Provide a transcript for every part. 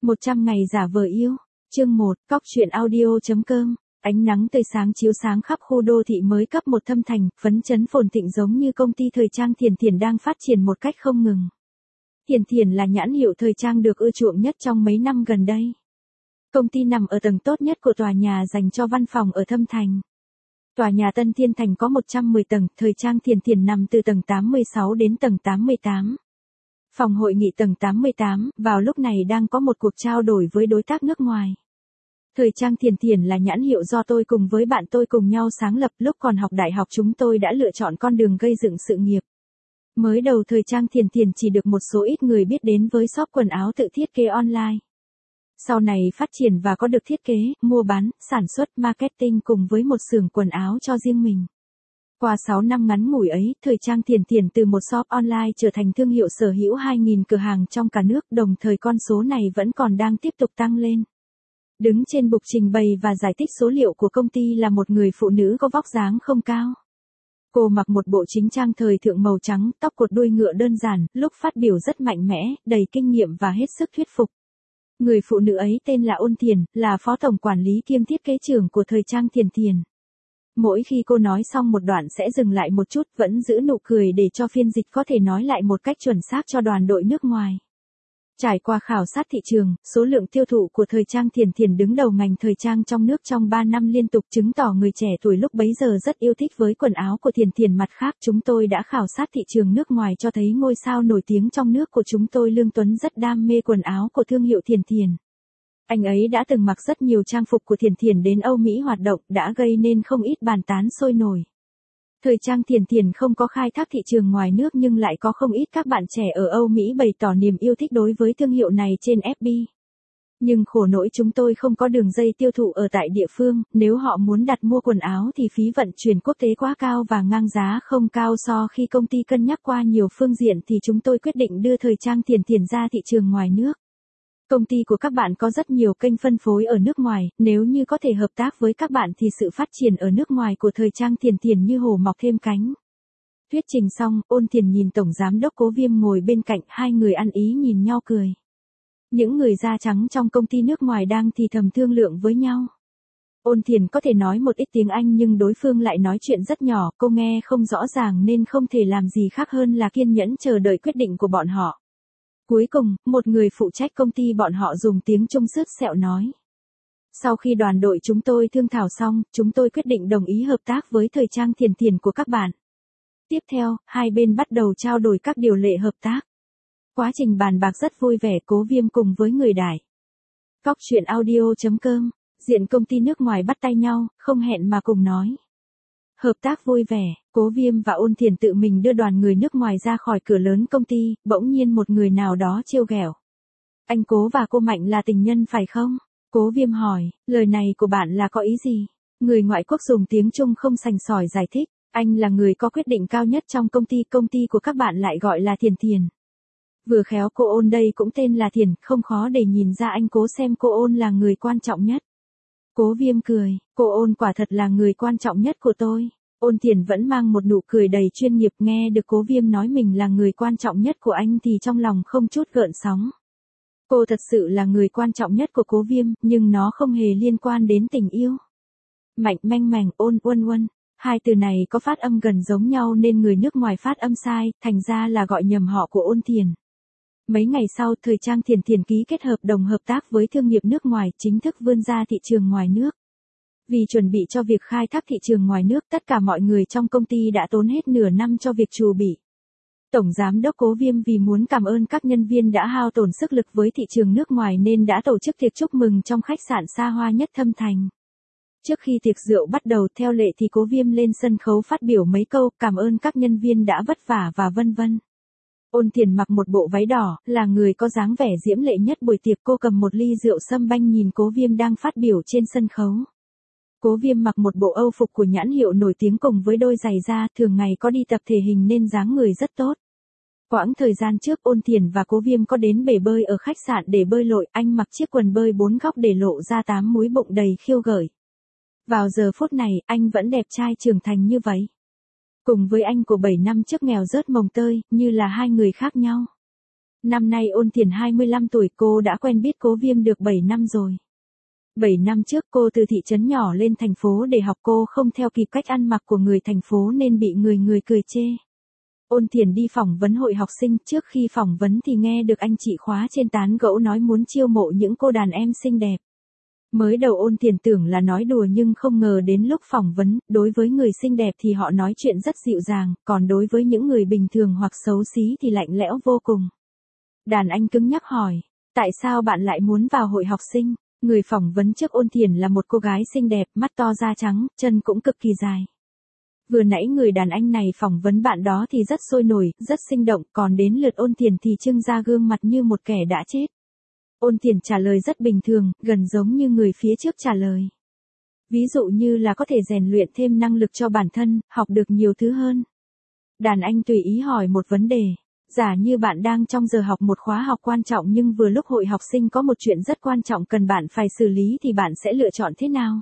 100 ngày giả vờ yêu. Chương 1, Cóc truyện audio.com. Ánh nắng tươi sáng chiếu sáng khắp khu đô thị mới cấp 1 Thâm Thành, phấn chấn phồn thịnh giống như công ty thời trang Thiền Thiền đang phát triển một cách không ngừng. Thiền Thiền là nhãn hiệu thời trang được ưa chuộng nhất trong mấy năm gần đây. Công ty nằm ở tầng tốt nhất của tòa nhà dành cho văn phòng ở Thâm Thành. Tòa nhà Tân Thiên Thành có 110 tầng, thời trang Thiền Thiền nằm từ tầng 86 đến tầng 88. Phòng hội nghị tầng 88, vào lúc này đang có một cuộc trao đổi với đối tác nước ngoài. Thời trang Thiền Thiền là nhãn hiệu do tôi cùng với bạn tôi cùng nhau sáng lập, lúc còn học đại học chúng tôi đã lựa chọn con đường gây dựng sự nghiệp. Mới đầu thời trang Thiền Thiền chỉ được một số ít người biết đến với shop quần áo tự thiết kế online. Sau này phát triển và có được thiết kế, mua bán, sản xuất, marketing cùng với một xưởng quần áo cho riêng mình. Qua 6 năm ngắn ngủi ấy, thời trang Thiền Thiền từ một shop online trở thành thương hiệu sở hữu 2.000 cửa hàng trong cả nước, đồng thời con số này vẫn còn đang tiếp tục tăng lên. Đứng trên bục trình bày và giải thích số liệu của công ty là một người phụ nữ có vóc dáng không cao. Cô mặc một bộ chính trang thời thượng màu trắng, tóc cột đuôi ngựa đơn giản, lúc phát biểu rất mạnh mẽ, đầy kinh nghiệm và hết sức thuyết phục. Người phụ nữ ấy tên là Ôn Thiền, là phó tổng quản lý kiêm thiết kế trưởng của thời trang Thiền Thiền. Mỗi khi cô nói xong một đoạn sẽ dừng lại một chút, vẫn giữ nụ cười để cho phiên dịch có thể nói lại một cách chuẩn xác cho đoàn đội nước ngoài. Trải qua khảo sát thị trường, số lượng tiêu thụ của thời trang Thiền Thiền đứng đầu ngành thời trang trong nước trong 3 năm liên tục, chứng tỏ người trẻ tuổi lúc bấy giờ rất yêu thích với quần áo của Thiền Thiền. Mặt khác, chúng tôi đã khảo sát thị trường nước ngoài cho thấy ngôi sao nổi tiếng trong nước của chúng tôi Lương Tuấn rất đam mê quần áo của thương hiệu Thiền Thiền. Anh ấy đã từng mặc rất nhiều trang phục của Thiền Thiền đến Âu Mỹ hoạt động, đã gây nên không ít bàn tán sôi nổi. Thời trang Thiền Thiền không có khai thác thị trường ngoài nước nhưng lại có không ít các bạn trẻ ở Âu Mỹ bày tỏ niềm yêu thích đối với thương hiệu này trên FB. Nhưng khổ nỗi chúng tôi không có đường dây tiêu thụ ở tại địa phương, nếu họ muốn đặt mua quần áo thì phí vận chuyển quốc tế quá cao và ngang giá không cao. So khi công ty cân nhắc qua nhiều phương diện thì chúng tôi quyết định đưa thời trang Thiền Thiền ra thị trường ngoài nước. Công ty của các bạn có rất nhiều kênh phân phối ở nước ngoài, nếu như có thể hợp tác với các bạn thì sự phát triển ở nước ngoài của thời trang Thiền Thiền như hổ mọc thêm cánh. Thuyết trình xong, Ôn Thiền nhìn Tổng Giám đốc Cố Viêm ngồi bên cạnh, hai người ăn ý nhìn nhau cười. Những người da trắng trong công ty nước ngoài đang thì thầm thương lượng với nhau. Ôn Thiền có thể nói một ít tiếng Anh nhưng đối phương lại nói chuyện rất nhỏ, cô nghe không rõ ràng nên không thể làm gì khác hơn là kiên nhẫn chờ đợi quyết định của bọn họ. Cuối cùng, một người phụ trách công ty bọn họ dùng tiếng Trung sứt sẹo nói. Sau khi đoàn đội chúng tôi thương thảo xong, chúng tôi quyết định đồng ý hợp tác với thời trang Thiền Thiền của các bạn. Tiếp theo, hai bên bắt đầu trao đổi các điều lệ hợp tác. Quá trình bàn bạc rất vui vẻ. Cố Viêm cùng với người Đài. Cóc truyện audio.com, diện công ty nước ngoài bắt tay nhau, không hẹn mà cùng nói. Hợp tác vui vẻ, Cố Viêm và Ôn Thiền tự mình đưa đoàn người nước ngoài ra khỏi cửa lớn công ty, bỗng nhiên một người nào đó trêu ghẹo. Anh Cố và cô Mạnh là tình nhân phải không? Cố Viêm hỏi, lời này của bạn là có ý gì? Người ngoại quốc dùng tiếng Trung không sành sỏi giải thích, anh là người có quyết định cao nhất trong công ty của các bạn lại gọi là Thiền Thiền. Vừa khéo cô Ôn đây cũng tên là Thiền, không khó để nhìn ra anh Cố xem cô Ôn là người quan trọng nhất. Cố Viêm cười, cô Ôn quả thật là người quan trọng nhất của tôi. Ôn Thiền vẫn mang một nụ cười đầy chuyên nghiệp, nghe được Cố Viêm nói mình là người quan trọng nhất của anh thì trong lòng không chút gợn sóng. Cô thật sự là người quan trọng nhất của Cố Viêm, nhưng nó không hề liên quan đến tình yêu. Mạnh manh mảnh, ôn uân uân, hai từ này có phát âm gần giống nhau nên người nước ngoài phát âm sai, thành ra là gọi nhầm họ của Ôn Thiền. Mấy ngày sau, thời trang Thiền Thiền ký kết hợp đồng hợp tác với thương nghiệp nước ngoài, chính thức vươn ra thị trường ngoài nước. Vì chuẩn bị cho việc khai thác thị trường ngoài nước, tất cả mọi người trong công ty đã tốn hết nửa năm cho việc chuẩn bị. Tổng Giám đốc Cố Viêm vì muốn cảm ơn các nhân viên đã hao tổn sức lực với thị trường nước ngoài nên đã tổ chức tiệc chúc mừng trong khách sạn xa hoa nhất Thâm Thành. Trước khi tiệc rượu bắt đầu theo lệ thì Cố Viêm lên sân khấu phát biểu mấy câu cảm ơn các nhân viên đã vất vả và vân vân. Ôn Thiền mặc một bộ váy đỏ, là người có dáng vẻ diễm lệ nhất buổi tiệc, cô cầm một ly rượu sâm banh nhìn Cố Viêm đang phát biểu trên sân khấu. Cố Viêm mặc một bộ âu phục của nhãn hiệu nổi tiếng cùng với đôi giày da, thường ngày có đi tập thể hình nên dáng người rất tốt. Quãng thời gian trước Ôn Thiền và Cố Viêm có đến bể bơi ở khách sạn để bơi lội, anh mặc chiếc quần bơi 4 góc để lộ ra 8 múi bụng đầy khiêu gợi. Vào giờ phút này, anh vẫn đẹp trai trưởng thành như vậy. Cùng với anh của 7 năm trước nghèo rớt mồng tơi, như là hai người khác nhau. Năm nay Ôn Thiển 25 tuổi, cô đã quen biết Cố Viêm được 7 năm rồi. 7 năm trước cô từ thị trấn nhỏ lên thành phố để học, cô không theo kịp cách ăn mặc của người thành phố nên bị người người cười chê. Ôn Thiển đi phỏng vấn hội học sinh, trước khi phỏng vấn thì nghe được anh chị khóa trên tán gẫu nói muốn chiêu mộ những cô đàn em xinh đẹp. Mới đầu Ôn Thiển tưởng là nói đùa nhưng không ngờ đến lúc phỏng vấn, đối với người xinh đẹp thì họ nói chuyện rất dịu dàng, còn đối với những người bình thường hoặc xấu xí thì lạnh lẽo vô cùng. Đàn anh cứng nhắc hỏi, tại sao bạn lại muốn vào hội học sinh? Người phỏng vấn trước Ôn Thiển là một cô gái xinh đẹp, mắt to da trắng, chân cũng cực kỳ dài. Vừa nãy người đàn anh này phỏng vấn bạn đó thì rất sôi nổi, rất sinh động, còn đến lượt Ôn Thiển thì trưng ra gương mặt như một kẻ đã chết. Ôn Thiển trả lời rất bình thường, gần giống như người phía trước trả lời. Ví dụ như là có thể rèn luyện thêm năng lực cho bản thân, học được nhiều thứ hơn. Đàn anh tùy ý hỏi một vấn đề. Giả như bạn đang trong giờ học một khóa học quan trọng nhưng vừa lúc hội học sinh có một chuyện rất quan trọng cần bạn phải xử lý thì bạn sẽ lựa chọn thế nào?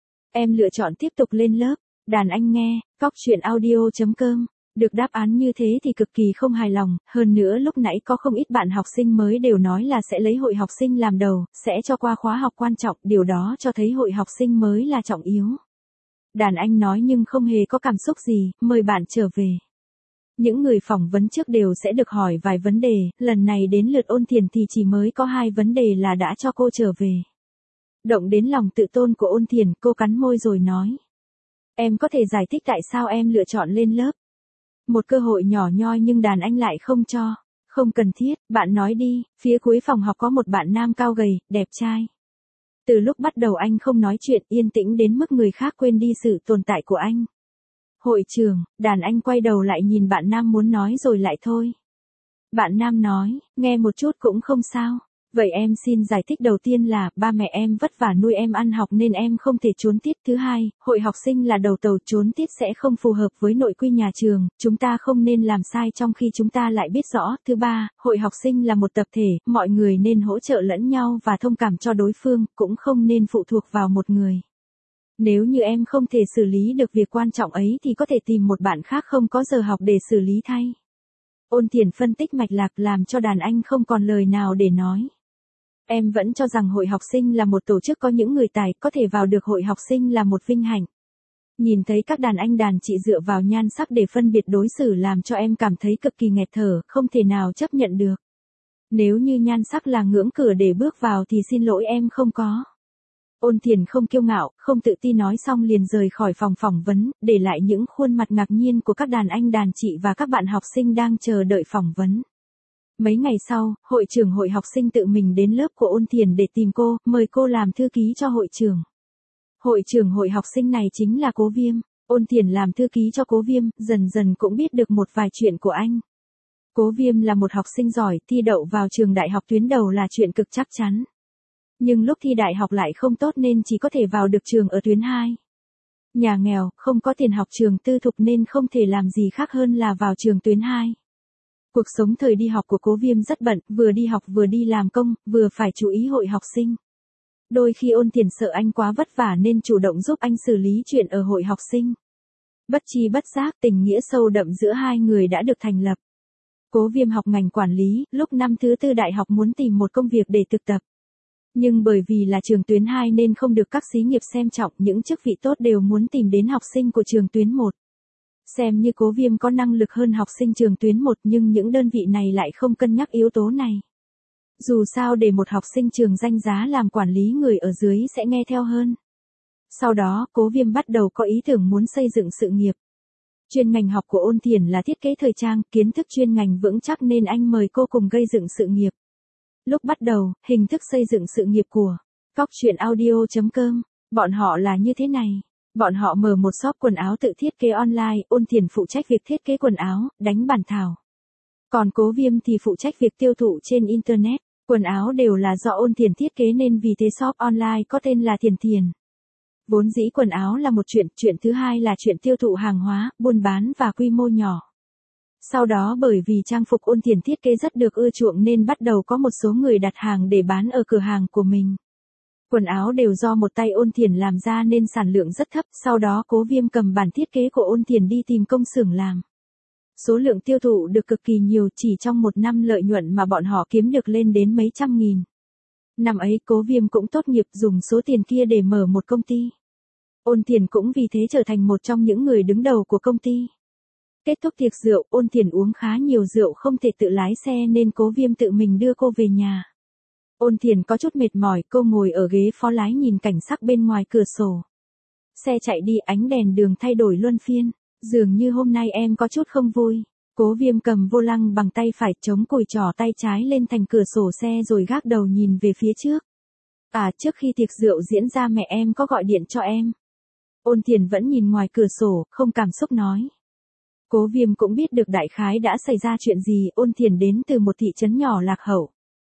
Em lựa chọn tiếp tục lên lớp. Đàn anh nghe, coctruyện.audio.com. Được đáp án như thế thì cực kỳ không hài lòng, hơn nữa lúc nãy có không ít bạn học sinh mới đều nói là sẽ lấy hội học sinh làm đầu, sẽ cho qua khóa học quan trọng, điều đó cho thấy hội học sinh mới là trọng yếu. Đàn anh nói nhưng không hề có cảm xúc gì, mời bạn trở về. Những người phỏng vấn trước đều sẽ được hỏi vài vấn đề, lần này đến lượt Ôn Thiển thì chỉ mới có 2 vấn đề là đã cho cô trở về. Động đến lòng tự tôn của Ôn Thiển, cô cắn môi rồi nói. Em có thể giải thích tại sao em lựa chọn lên lớp? Một cơ hội nhỏ nhoi nhưng đàn anh lại không cho. Không cần thiết, bạn nói đi. Phía cuối phòng học có một bạn nam cao gầy, đẹp trai. Từ lúc bắt đầu anh không nói chuyện, yên tĩnh đến mức người khác quên đi sự tồn tại của anh. Hội trưởng, đàn anh quay đầu lại nhìn bạn nam muốn nói rồi lại thôi. Bạn nam nói, nghe một chút cũng không sao. Vậy em xin giải thích, đầu tiên là, ba mẹ em vất vả nuôi em ăn học nên em không thể trốn tiết. Thứ hai, hội học sinh là đầu tàu, trốn tiết sẽ không phù hợp với nội quy nhà trường, chúng ta không nên làm sai trong khi chúng ta lại biết rõ. Thứ ba, hội học sinh là một tập thể, mọi người nên hỗ trợ lẫn nhau và thông cảm cho đối phương, cũng không nên phụ thuộc vào một người. Nếu như em không thể xử lý được việc quan trọng ấy thì có thể tìm một bạn khác không có giờ học để xử lý thay. Ôn Thiển phân tích mạch lạc làm cho đàn anh không còn lời nào để nói. Em vẫn cho rằng hội học sinh là một tổ chức có những người tài, có thể vào được hội học sinh là một vinh hạnh. Nhìn thấy các đàn anh đàn chị dựa vào nhan sắc để phân biệt đối xử làm cho em cảm thấy cực kỳ nghẹt thở, không thể nào chấp nhận được. Nếu như nhan sắc là ngưỡng cửa để bước vào thì xin lỗi em không có. Ôn Thiển không kiêu ngạo, không tự ti nói xong liền rời khỏi phòng phỏng vấn, để lại những khuôn mặt ngạc nhiên của các đàn anh đàn chị và các bạn học sinh đang chờ đợi phỏng vấn. Mấy ngày sau, hội trưởng hội học sinh tự mình đến lớp của Ôn Thiển để tìm cô, mời cô làm thư ký cho hội trưởng. Hội trưởng hội học sinh này chính là Cố Viêm. Ôn Thiển làm thư ký cho Cố Viêm, dần dần cũng biết được một vài chuyện của anh. Cố Viêm là một học sinh giỏi, thi đậu vào trường đại học tuyến đầu là chuyện cực chắc chắn. Nhưng lúc thi đại học lại không tốt nên chỉ có thể vào được trường ở tuyến 2. Nhà nghèo, không có tiền học trường tư thục nên không thể làm gì khác hơn là vào trường tuyến 2. Cuộc sống thời đi học của Cố Viêm rất bận, vừa đi học vừa đi làm công, vừa phải chú ý hội học sinh. Đôi khi Ôn Thiển sợ anh quá vất vả nên chủ động giúp anh xử lý chuyện ở hội học sinh. Bất chi bất giác, tình nghĩa sâu đậm giữa hai người đã được thành lập. Cố Viêm học ngành quản lý, lúc năm thứ 4 đại học muốn tìm một công việc để thực tập. Nhưng bởi vì là trường tuyến 2 nên không được các xí nghiệp xem trọng, những chức vị tốt đều muốn tìm đến học sinh của trường tuyến 1. Xem như Cố Viêm có năng lực hơn học sinh trường tuyến 1 nhưng những đơn vị này lại không cân nhắc yếu tố này. Dù sao để một học sinh trường danh giá làm quản lý người ở dưới sẽ nghe theo hơn. Sau đó, Cố Viêm bắt đầu có ý tưởng muốn xây dựng sự nghiệp. Chuyên ngành học của Ôn Thiển là thiết kế thời trang, kiến thức chuyên ngành vững chắc nên anh mời cô cùng gây dựng sự nghiệp. Lúc bắt đầu, hình thức xây dựng sự nghiệp của coctruyện.audio.com, bọn họ là như thế này. Bọn họ mở một shop quần áo tự thiết kế online, Ôn Thiển phụ trách việc thiết kế quần áo, đánh bản thảo. Còn Cố Viêm thì phụ trách việc tiêu thụ trên Internet. Quần áo đều là do Ôn Thiển thiết kế nên vì thế shop online có tên là Thiển Thiển. Vốn dĩ quần áo là một chuyện thứ hai là chuyện tiêu thụ hàng hóa, buôn bán và quy mô nhỏ. Sau đó bởi vì trang phục Ôn Thiển thiết kế rất được ưa chuộng nên bắt đầu có một số người đặt hàng để bán ở cửa hàng của mình. Quần áo đều do một tay Ôn Thiển làm ra nên sản lượng rất thấp, sau đó Cố Viêm cầm bản thiết kế của Ôn Thiển đi tìm công xưởng làm. Số lượng tiêu thụ được cực kỳ nhiều, chỉ trong một năm lợi nhuận mà bọn họ kiếm được lên đến mấy trăm nghìn. Năm ấy Cố Viêm cũng tốt nghiệp dùng số tiền kia để mở một công ty. Ôn Thiền cũng vì thế trở thành một trong những người đứng đầu của công ty. Kết thúc tiệc rượu, Ôn Thiền uống khá nhiều rượu không thể tự lái xe nên Cố Viêm tự mình đưa cô về nhà. Ôn Thiền có chút mệt mỏi, cô ngồi ở ghế phó lái nhìn cảnh sắc bên ngoài cửa sổ. Xe chạy đi, ánh đèn đường thay đổi luân phiên. Dường như hôm nay em có chút không vui. Cố Viêm cầm vô lăng bằng tay phải, chống cùi trỏ tay trái lên thành cửa sổ xe rồi gác đầu nhìn về phía trước. Trước khi tiệc rượu diễn ra mẹ em có gọi điện cho em. Ôn Thiền vẫn nhìn ngoài cửa sổ, không cảm xúc nói. Cố Viêm cũng biết được đại khái đã xảy ra chuyện gì. Ôn Thiền đến từ một thị trấn nhỏ lạc hậu.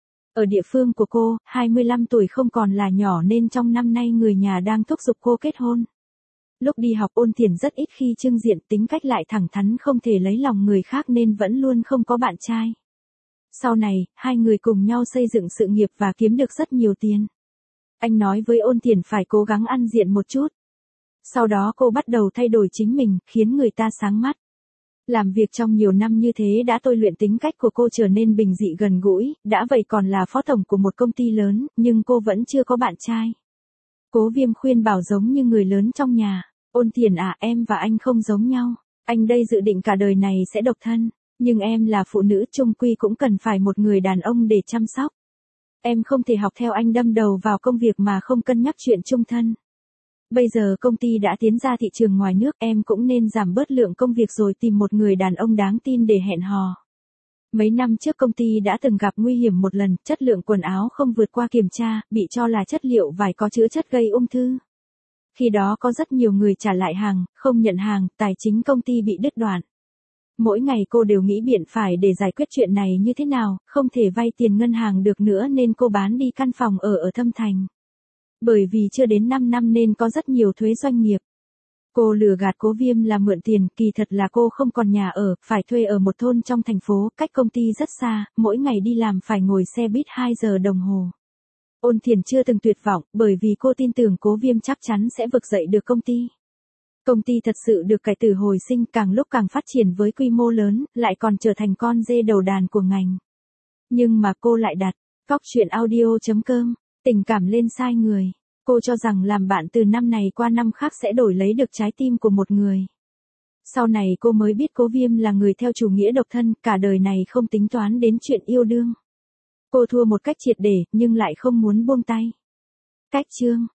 Ở địa phương của cô, 25 tuổi không còn là nhỏ nên trong năm nay người nhà đang thúc giục cô kết hôn. Lúc đi học Ôn Thiền rất ít khi trưng diện, tính cách lại thẳng thắn không thể lấy lòng người khác nên vẫn luôn không có bạn trai. Sau này, hai người cùng nhau xây dựng sự nghiệp và kiếm được rất nhiều tiền. Anh nói với Ôn Thiền phải cố gắng ăn diện một chút. Sau đó cô bắt đầu thay đổi chính mình, khiến người ta sáng mắt. Làm việc trong nhiều năm như thế đã tôi luyện tính cách của cô trở nên bình dị gần gũi, đã vậy còn là phó tổng của một công ty lớn, nhưng cô vẫn chưa có bạn trai. Cố Viêm khuyên bảo giống như người lớn trong nhà. Ôn Thiền em và anh không giống nhau. Anh đây dự định cả đời này sẽ độc thân. Nhưng em là phụ nữ chung quy cũng cần phải một người đàn ông để chăm sóc. Em không thể học theo anh đâm đầu vào công việc mà không cân nhắc chuyện chung thân. Bây giờ công ty đã tiến ra thị trường ngoài nước, em cũng nên giảm bớt lượng công việc rồi tìm một người đàn ông đáng tin để hẹn hò. Mấy năm trước công ty đã từng gặp nguy hiểm một lần, chất lượng quần áo không vượt qua kiểm tra, bị cho là chất liệu vải có chứa chất gây ung thư. Khi đó có rất nhiều người trả lại hàng, không nhận hàng, tài chính công ty bị đứt đoạn. Mỗi ngày cô đều nghĩ biện phải để giải quyết chuyện này như thế nào, không thể vay tiền ngân hàng được nữa nên cô bán đi căn phòng ở Thâm Thành. Bởi vì chưa đến 5 năm nên có rất nhiều thuế doanh nghiệp. Cô lừa gạt Cố Viêm là mượn tiền, kỳ thật là cô không còn nhà ở, phải thuê ở một thôn trong thành phố, cách công ty rất xa, mỗi ngày đi làm phải ngồi xe buýt 2 giờ đồng hồ. Ôn Thiền chưa từng tuyệt vọng, bởi vì cô tin tưởng Cố Viêm chắc chắn sẽ vực dậy được công ty. Công ty thật sự được cải tử hồi sinh, càng lúc càng phát triển với quy mô lớn, lại còn trở thành con dê đầu đàn của ngành. Nhưng mà cô lại đặt, coctruyện.audio.com, tình cảm lên sai người. Cô cho rằng làm bạn từ năm này qua năm khác sẽ đổi lấy được trái tim của một người. Sau này cô mới biết Cố Viêm là người theo chủ nghĩa độc thân, cả đời này không tính toán đến chuyện yêu đương. Cô thua một cách triệt để, nhưng lại không muốn buông tay. Cách chương